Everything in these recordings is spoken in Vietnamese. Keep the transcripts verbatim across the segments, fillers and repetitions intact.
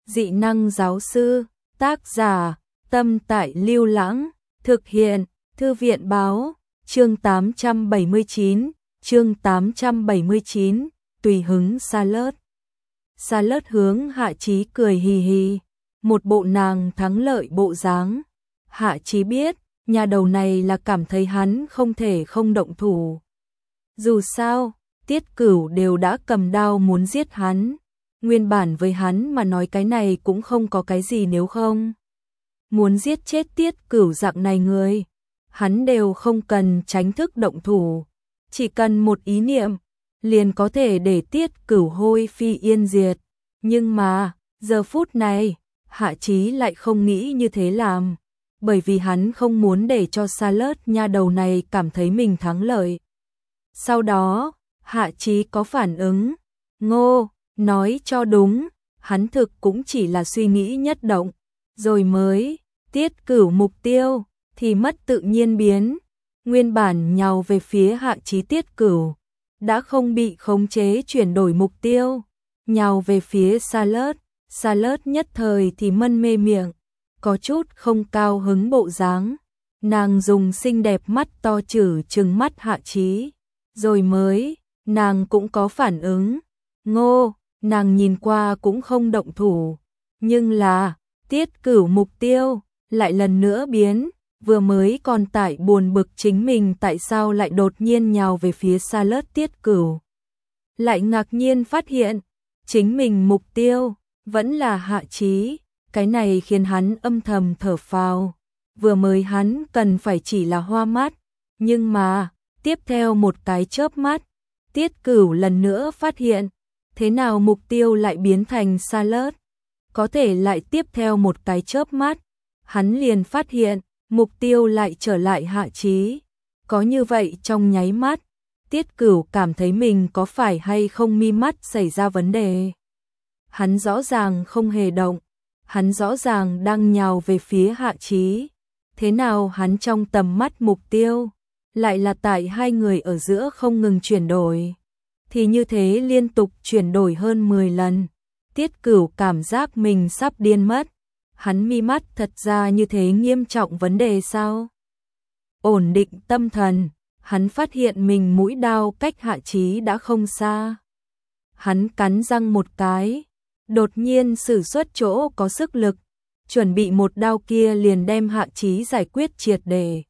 Dị năng giáo sư, tác giả, Tâm Tại Lưu Lãng, thực hiện, Thư viện báo, chương tám trăm bảy mươi chín, chương tám trăm bảy mươi chín, tùy hứng Salad. Salad hướng Hạ Chí cười hì hì, một bộ nàng thắng lợi bộ dáng. Hạ Chí biết, nhà đầu này là cảm thấy hắn không thể không động thủ. Dù sao, Tiết Cửu đều đã cầm đao muốn giết hắn. Nguyên bản với hắn mà nói cái này cũng không có cái gì nếu không. Muốn giết chết Tiết Cửu dạng này người, hắn đều không cần tránh thức động thủ. Chỉ cần một ý niệm, liền có thể để Tiết Cửu hôi phi yên diệt. Nhưng mà, giờ phút này, Hạ Chí lại không nghĩ như thế làm. Bởi vì hắn không muốn để cho Salad nha đầu này cảm thấy mình thắng lợi. Sau đó, Hạ Chí có phản ứng. Ngô, nói cho đúng, hắn thực cũng chỉ là suy nghĩ nhất động. Rồi mới, Tiết Cửu mục tiêu, thì mất tự nhiên biến. Nguyên bản nhào về phía Hạ Chí Tiết Cửu, đã không bị khống chế chuyển đổi mục tiêu. Nhào về phía Salad, Salad nhất thời thì mân mê miệng, có chút không cao hứng bộ dáng. Nàng dùng xinh đẹp mắt to chử trừng mắt Hạ Chí. Rồi mới, nàng cũng có phản ứng. Ngô, nàng nhìn qua cũng không động thủ. Nhưng là, Tiết Cửu mục tiêu, lại lần nữa biến. Vừa mới còn tại buồn bực chính mình tại sao lại đột nhiên nhào về phía Salad Tiết Cửu. Lại ngạc nhiên phát hiện, chính mình mục tiêu, vẫn là Hạ Chí. Cái này khiến hắn âm thầm thở phào. Vừa mới hắn cần phải chỉ là hoa mắt. Nhưng mà, tiếp theo một cái chớp mắt, Tiết Cửu lần nữa phát hiện, thế nào mục tiêu lại biến thành Salad. Có thể lại tiếp theo một cái chớp mắt, hắn liền phát hiện, mục tiêu lại trở lại Hạ Chí. Có như vậy trong nháy mắt, Tiết Cửu cảm thấy mình có phải hay không mi mắt xảy ra vấn đề. Hắn rõ ràng không hề động, hắn rõ ràng đang nhào về phía Hạ Chí. Thế nào hắn trong tầm mắt mục tiêu, lại là tại hai người ở giữa không ngừng chuyển đổi. Thì như thế liên tục chuyển đổi hơn mười lần. Tiết Cửu cảm giác mình sắp điên mất. Hắn mi mắt thật ra như thế nghiêm trọng vấn đề sao? Ổn định tâm thần, hắn phát hiện mình mũi đao cách Hạ Chí đã không xa. Hắn cắn răng một cái, đột nhiên sử xuất chỗ có sức lực, chuẩn bị một đao kia liền đem Hạ Chí giải quyết triệt để.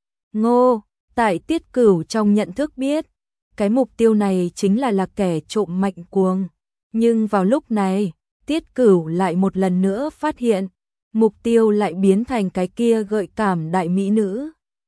Ngô, tại Tiết Cửu trong nhận thức biết, cái mục tiêu này chính là là kẻ trộm mạnh cuồng. Nhưng vào lúc này, Tiết Cửu lại một lần nữa phát hiện, mục tiêu lại biến thành cái kia gợi cảm đại mỹ nữ.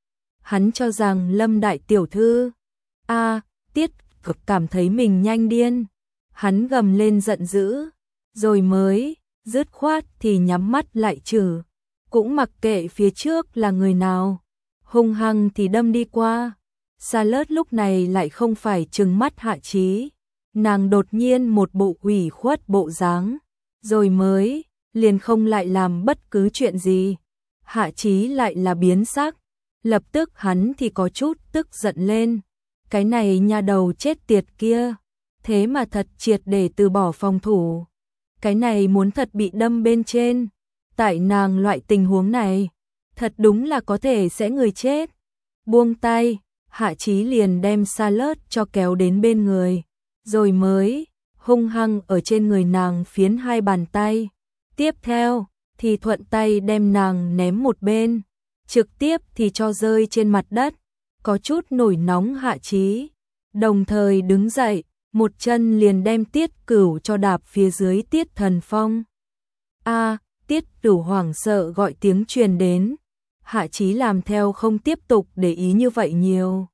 Hắn cho rằng Lâm đại tiểu thư. A, à, Tiết Cửu cảm thấy mình nhanh điên. Hắn gầm lên giận dữ, rồi mới, dứt khoát thì nhắm mắt lại trừ. Cũng mặc kệ phía trước là người nào, hung hăng thì đâm đi qua. Salad lúc này lại không phải trừng mắt Hạ Chí. Nàng đột nhiên một bộ ủy khuất bộ dáng, rồi mới, liền không lại làm bất cứ chuyện gì. Hạ Chí lại là biến sắc, lập tức hắn thì có chút tức giận lên. Cái này nha đầu chết tiệt kia, thế mà thật triệt để từ bỏ phòng thủ. Cái này muốn thật bị đâm bên trên, tại nàng loại tình huống này, thật đúng là có thể sẽ người chết. Buông tay, Hạ Chí liền đem Salad cho kéo đến bên người, rồi mới, hung hăng ở trên người nàng phiến hai bàn tay. Tiếp theo, thì thuận tay đem nàng ném một bên, trực tiếp thì cho rơi trên mặt đất, có chút nổi nóng Hạ Chí. Đồng thời đứng dậy, một chân liền đem Tiết Cửu cho đạp phía dưới Tiết Thần Phong. A, à, Tiết Cửu hoảng sợ gọi tiếng truyền đến. Hạ Chí làm theo không tiếp tục để ý như vậy nhiều.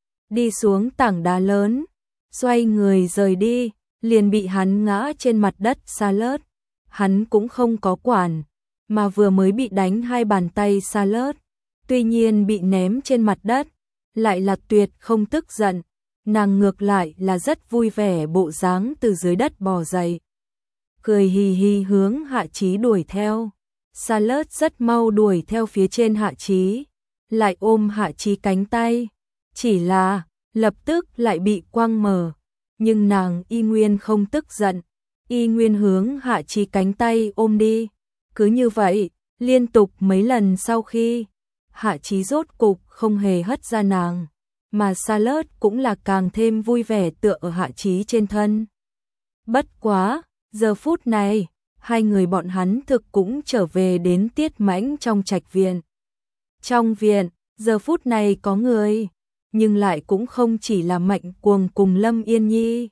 Đi xuống tảng đá lớn, xoay người rời đi, liền bị hắn ngã trên mặt đất Salad. Hắn cũng không có quản, mà vừa mới bị đánh hai bàn tay Salad. Tuy nhiên bị ném trên mặt đất, lại là tuyệt không tức giận. Nàng ngược lại là rất vui vẻ bộ dáng từ dưới đất bò dậy. Cười hì hì hướng Hạ Chí đuổi theo. Salad rất mau đuổi theo phía trên Hạ Chí, lại ôm Hạ Chí cánh tay. Chỉ là, lập tức lại bị quăng mở. Nhưng nàng y nguyên không tức giận. y nguyên hướng Hạ Chí cánh tay ôm đi. Cứ như vậy, liên tục mấy lần sau khi Hạ Chí rốt cục không hề hất ra nàng, mà Charlotte cũng là càng thêm vui vẻ tựa ở Hạ Chí trên thân. Bất quá, giờ phút này, hai người bọn hắn thực cũng trở về đến Tiết Mãnh trong trạch viện. Trong viện, giờ phút này có người, nhưng lại cũng không chỉ là Mạnh Cuồng cùng Lâm Yên Nhi.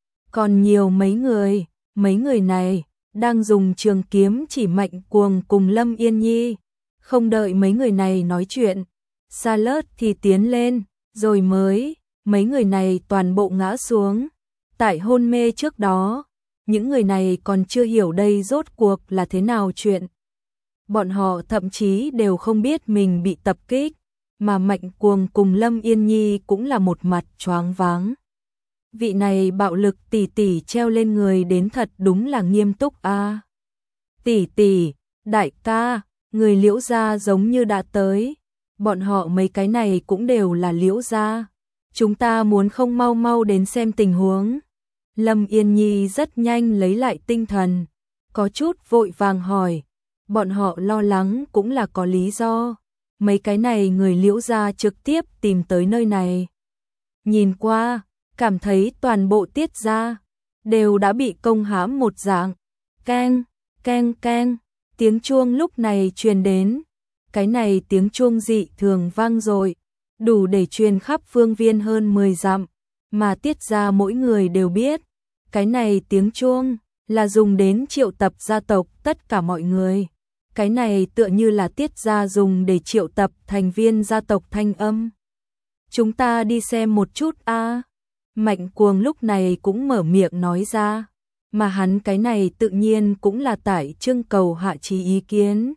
Còn nhiều mấy người, mấy người này đang dùng trường kiếm chỉ Mạnh Cuồng cùng Lâm Yên Nhi. Không đợi mấy người này nói chuyện, Charlotte thì tiến lên, rồi mới, mấy người này toàn bộ ngã xuống. Tại hôn mê trước đó, những người này còn chưa hiểu đây rốt cuộc là thế nào chuyện. Bọn họ thậm chí đều không biết mình bị tập kích, mà Mạnh Cuồng cùng Lâm Yên Nhi cũng là một mặt choáng váng. Vị này bạo lực tỷ tỷ treo lên người đến thật đúng là nghiêm túc a. À. Tỷ tỷ, đại ca, người Liễu gia giống như đã tới. Bọn họ mấy cái này cũng đều là Liễu gia. Chúng ta muốn không mau mau đến xem tình huống. Lâm Yên Nhi rất nhanh lấy lại tinh thần, có chút vội vàng hỏi. Bọn họ lo lắng cũng là có lý do. Mấy cái này người Liễu gia trực tiếp tìm tới nơi này. Nhìn qua, cảm thấy toàn bộ Tiết gia đều đã bị công hãm một dạng. Keng, keng keng, tiếng chuông lúc này truyền đến. Cái này tiếng chuông dị thường vang dội, đủ để truyền khắp phương viên hơn mười dặm, mà Tiết gia mỗi người đều biết. Cái này tiếng chuông là dùng đến triệu tập gia tộc tất cả mọi người. Cái này tựa như là Tiết gia dùng để triệu tập thành viên gia tộc thanh âm. Chúng ta đi xem một chút a. À. Mạnh Cuồng lúc này cũng mở miệng nói ra, mà hắn cái này tự nhiên cũng là tại trưng cầu Hạ Chí ý kiến.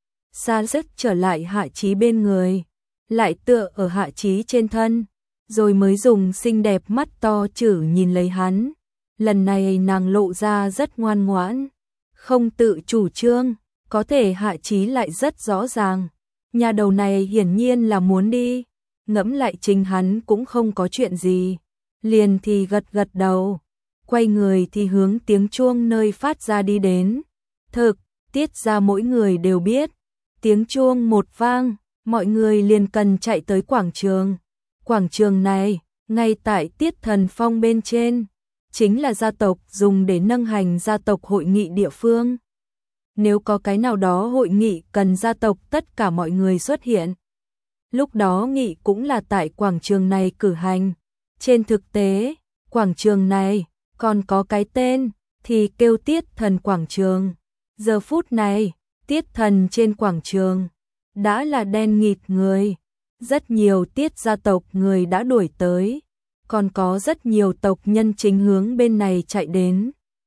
Sa rất trở lại Hạ Chí bên người, lại tựa ở Hạ Chí trên thân, rồi mới dùng xinh đẹp mắt to chử nhìn lấy hắn. Lần này nàng lộ ra rất ngoan ngoãn, không tự chủ trương, có thể Hạ Chí lại rất rõ ràng. Nhà đầu này hiển nhiên là muốn đi, ngẫm lại chính hắn cũng không có chuyện gì. Liền thì gật gật đầu, quay người thì hướng tiếng chuông nơi phát ra đi đến. Thực, Tiết gia mỗi người đều biết, tiếng chuông một vang, mọi người liền cần chạy tới quảng trường. Quảng trường này, ngay tại Tiết Thần Phong bên trên, chính là gia tộc dùng để nâng hành gia tộc hội nghị địa phương. Nếu có cái nào đó hội nghị cần gia tộc tất cả mọi người xuất hiện, lúc đó nghị cũng là tại quảng trường này cử hành. Trên thực tế, quảng trường này còn có cái tên thì kêu Tiết Thần Quảng Trường. Giờ phút này, Tiết Thần trên quảng trường đã là đen nghịt người. Rất nhiều Tiết gia tộc người đã đuổi tới, còn có rất nhiều tộc nhân chính hướng bên này chạy đến.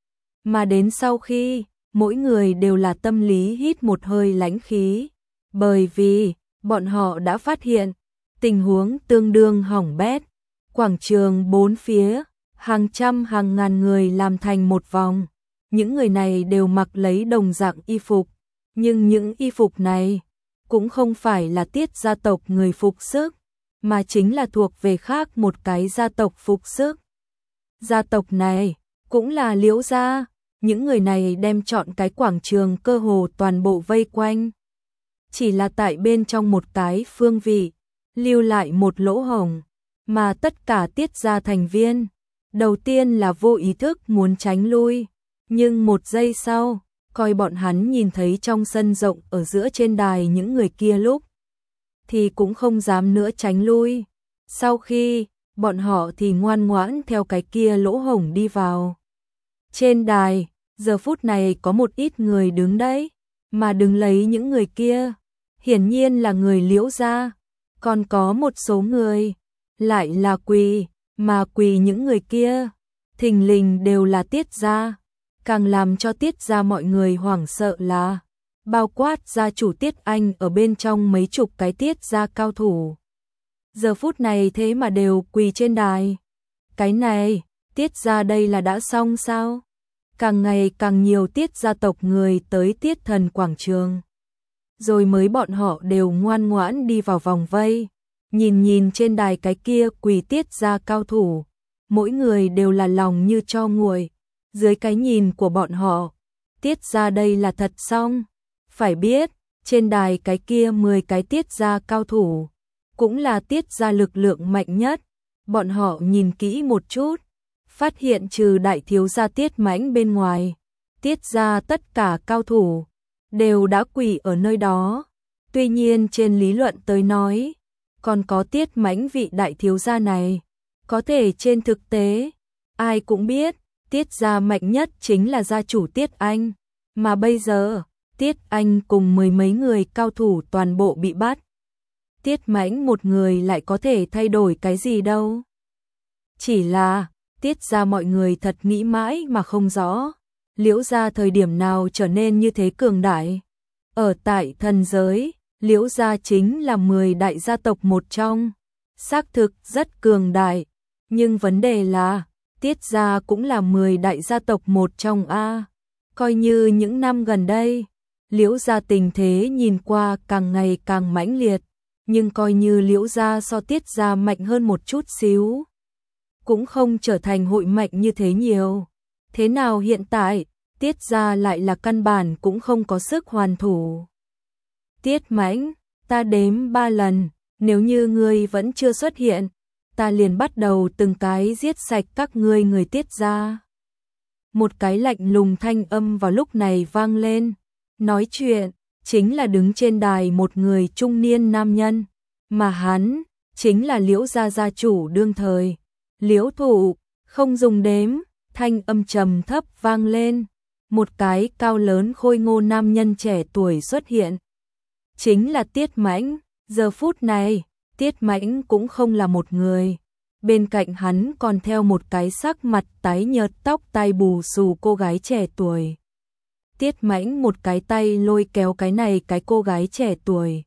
Mà đến sau khi, mỗi người đều là tâm lý hít một hơi lãnh khí, bởi vì bọn họ đã phát hiện tình huống tương đương hỏng bét. Quảng trường bốn phía, hàng trăm hàng ngàn người làm thành một vòng. Những người này đều mặc lấy đồng dạng y phục, nhưng những y phục này cũng không phải là Tiết gia tộc người phục sức, mà chính là thuộc về khác một cái gia tộc phục sức. Gia tộc này cũng là Liễu gia, những người này đem chọn cái quảng trường cơ hồ toàn bộ vây quanh. Chỉ là tại bên trong một cái phương vị, lưu lại một lỗ hổng. Mà tất cả Tiết gia thành viên, đầu tiên là vô ý thức muốn tránh lui, nhưng một giây sau, coi bọn hắn nhìn thấy trong sân rộng ở giữa trên đài những người kia lúc, thì cũng không dám nữa tránh lui. Sau khi, bọn họ thì ngoan ngoãn theo cái kia lỗ hổng đi vào. Trên đài, giờ phút này có một ít người đứng đấy, mà đứng lấy những người kia, hiển nhiên là người Liễu gia, còn có một số người lại là quỳ, mà quỳ những người kia, thình lình đều là Tiết gia. Càng làm cho Tiết gia mọi người hoảng sợ là, bao quát gia chủ Tiết Anh ở bên trong mấy chục cái Tiết gia cao thủ. Giờ phút này thế mà đều quỳ trên đài. Cái này, Tiết gia đây là đã xong sao? Càng ngày càng nhiều Tiết gia tộc người tới Tiết Thần Quảng Trường. Rồi mới bọn họ đều ngoan ngoãn đi vào vòng vây. Nhìn nhìn trên đài cái kia quỳ Tiết gia cao thủ, mỗi người đều là lòng như tro nguội, dưới cái nhìn của bọn họ, Tiết gia đây là thật xong. Phải biết, trên đài cái kia mười cái Tiết gia cao thủ, cũng là Tiết gia lực lượng mạnh nhất. Bọn họ nhìn kỹ một chút, phát hiện trừ đại thiếu gia Tiết Mãnh bên ngoài, Tiết gia tất cả cao thủ đều đã quỳ ở nơi đó. Tuy nhiên trên lý luận tới nói, còn có Tiết Mãnh vị đại thiếu gia này, có thể trên thực tế, ai cũng biết, Tiết gia mạnh nhất chính là gia chủ Tiết Anh, mà bây giờ, Tiết Anh cùng mười mấy người cao thủ toàn bộ bị bắt. Tiết Mãnh một người lại có thể thay đổi cái gì đâu. Chỉ là, Tiết gia mọi người thật nghĩ mãi mà không rõ, Liễu gia thời điểm nào trở nên như thế cường đại. Ở tại thần giới, Liễu gia chính là mười đại gia tộc một trong, xác thực rất cường đại, nhưng vấn đề là, Tiết gia cũng là mười đại gia tộc một trong a. Coi như những năm gần đây, Liễu gia tình thế nhìn qua càng ngày càng mãnh liệt, nhưng coi như Liễu gia so Tiết gia mạnh hơn một chút xíu, cũng không trở thành hội mạnh như thế nhiều. Thế nào hiện tại, Tiết gia lại là căn bản cũng không có sức hoàn thủ. Tiết Mãnh, ta đếm ba lần, nếu như ngươi vẫn chưa xuất hiện, ta liền bắt đầu từng cái giết sạch các ngươi người Tiết gia. Một cái lạnh lùng thanh âm vào lúc này vang lên, nói chuyện chính là đứng trên đài một người trung niên nam nhân, mà hắn chính là Liễu gia gia chủ đương thời, Liễu Thụ. Không dùng đếm, thanh âm trầm thấp vang lên, một cái cao lớn khôi ngô nam nhân trẻ tuổi xuất hiện, chính là Tiết Mãnh. Giờ phút này, Tiết Mãnh cũng không là một người, bên cạnh hắn còn theo một cái sắc mặt tái nhợt, tóc tai bù xù cô gái trẻ tuổi. Tiết Mãnh một cái tay lôi kéo cái này cái cô gái trẻ tuổi,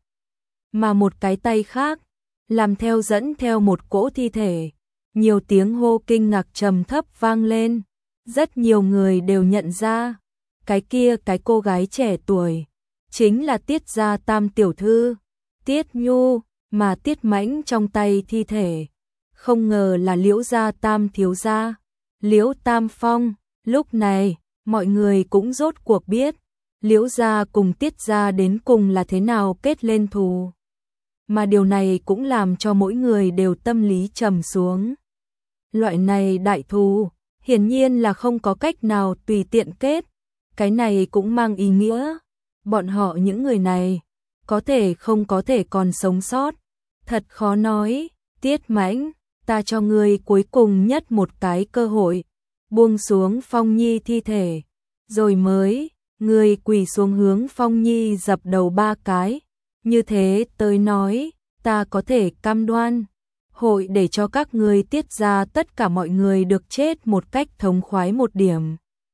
mà một cái tay khác làm theo dẫn theo một cỗ thi thể. Nhiều tiếng hô kinh ngạc trầm thấp vang lên, rất nhiều người đều nhận ra, cái kia cái cô gái trẻ tuổi chính là Tiết gia tam tiểu thư, Tiết Nhu, mà Tiết Mãnh trong tay thi thể, không ngờ là Liễu gia tam thiếu gia, Liễu Tam Phong. Lúc này, mọi người cũng rốt cuộc biết, Liễu gia cùng Tiết gia đến cùng là thế nào kết lên thù. Mà điều này cũng làm cho mỗi người đều tâm lý trầm xuống. Loại này đại thù, hiển nhiên là không có cách nào tùy tiện kết, cái này cũng mang ý nghĩa, bọn họ những người này, có thể không có thể còn sống sót, thật khó nói. Tiết Mãnh, ta cho ngươi cuối cùng nhất một cái cơ hội, buông xuống Phong Nhi thi thể, rồi mới, ngươi quỳ xuống hướng Phong Nhi dập đầu ba cái, như thế tới nói, ta có thể cam đoan, hội để cho các ngươi Tiết gia tất cả mọi người được chết một cách thống khoái một điểm.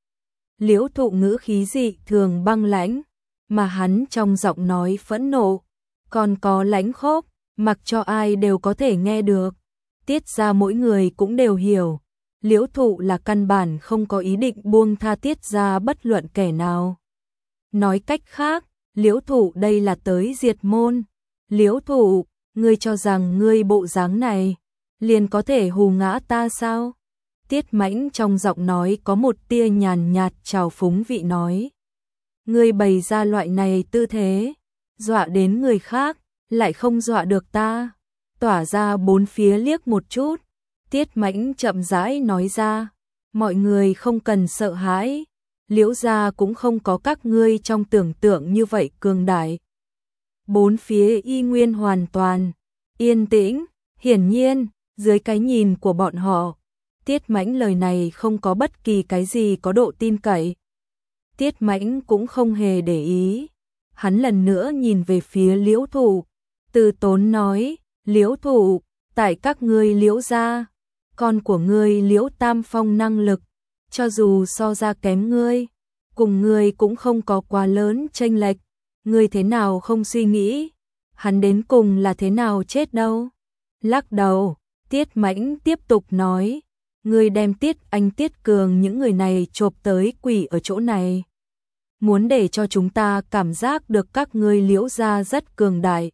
Liễu Thụ ngữ khí dị thường băng lãnh, mà hắn trong giọng nói phẫn nộ, còn có lãnh khốc, mặc cho ai đều có thể nghe được. Tiết gia mỗi người cũng đều hiểu, Liễu Thụ là căn bản không có ý định buông tha Tiết gia bất luận kẻ nào. Nói cách khác, Liễu Thụ đây là tới diệt môn. Liễu Thụ, ngươi cho rằng ngươi bộ dáng này liền có thể hù ngã ta sao? Tiết Mãnh trong giọng nói có một tia nhàn nhạt trào phúng vị nói. Ngươi bày ra loại này tư thế, dọa đến người khác, lại không dọa được ta. Tỏa ra bốn phía liếc một chút, Tiết Mãnh chậm rãi nói ra, mọi người không cần sợ hãi, Liễu gia cũng không có các ngươi trong tưởng tượng như vậy cường đại. Bốn phía y nguyên hoàn toàn yên tĩnh, hiển nhiên, dưới cái nhìn của bọn họ, Tiết Mãnh lời này không có bất kỳ cái gì có độ tin cậy. Tiết Mãnh cũng không hề để ý, hắn lần nữa nhìn về phía Liễu Thụ, từ tốn nói, Liễu Thụ, tại các ngươi Liễu gia, con của ngươi Liễu Tam Phong năng lực, cho dù so ra kém ngươi, cùng ngươi cũng không có quá lớn chênh lệch, ngươi thế nào không suy nghĩ, hắn đến cùng là thế nào chết đâu. Lắc đầu, Tiết Mãnh tiếp tục nói, ngươi đem Tiết Anh Tiết Cường những người này chộp tới quỷ ở chỗ này, muốn để cho chúng ta cảm giác được các ngươi Liễu gia rất cường đại.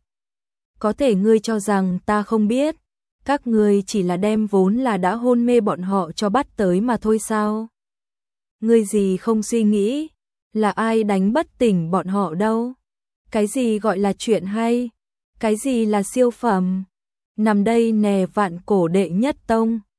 Có thể ngươi cho rằng ta không biết, các ngươi chỉ là đem vốn là đã hôn mê bọn họ cho bắt tới mà thôi sao? Ngươi gì không suy nghĩ, là ai đánh bất tỉnh bọn họ đâu? Cái gì gọi là chuyện hay? Cái gì là siêu phẩm? Nằm đây nè vạn cổ đệ nhất tông.